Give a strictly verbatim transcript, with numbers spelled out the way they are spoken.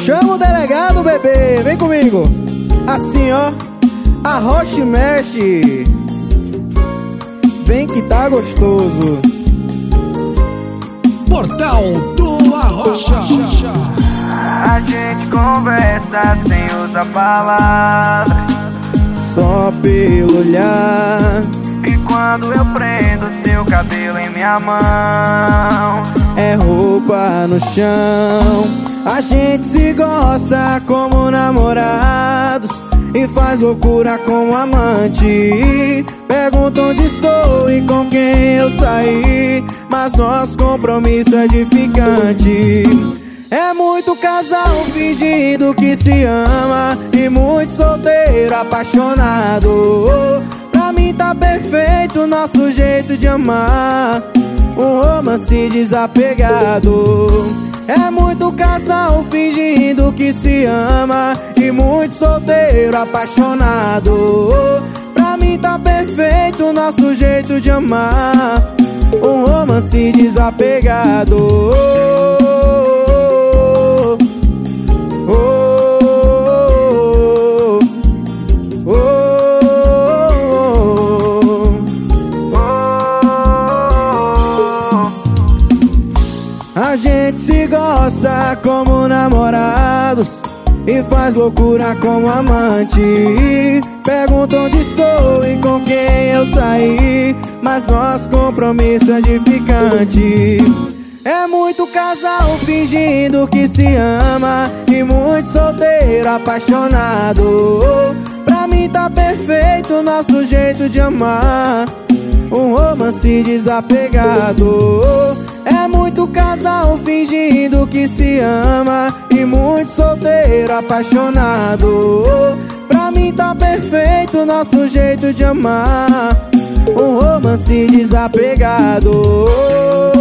Chama o delegado, bebê, vem comigo. Assim, ó, arrocha e mexe. Vem que tá gostoso. Portal do Arrocha. A gente conversa sem usar palavras, só pelo olhar. E quando eu prendo seu cabelo em minha mão, é roupa no chão. A gente se gosta como namorados e faz loucura como amante. Pergunta onde estou e com quem eu saí, mas nosso compromisso é edificante. É muito casal fingindo que se ama e muito solteiro apaixonado. Pra mim tá perfeito nosso jeito de amar, um romance desapegado. É muito casal fingindo que se ama e muito solteiro apaixonado. Pra mim tá perfeito nosso jeito de amar, um romance desapegado. A gente se gosta como namorados e faz loucura como amante. Pergunta onde estou e com quem eu saí, mas nosso compromisso é edificante. É muito casal fingindo que se ama e muito solteiro apaixonado. Pra mim tá perfeito nosso jeito de amar, um romance desapegado. É muito casal fingindo que se ama e muito solteiro apaixonado. Pra mim tá perfeito nosso jeito de amar, um romance desapegado.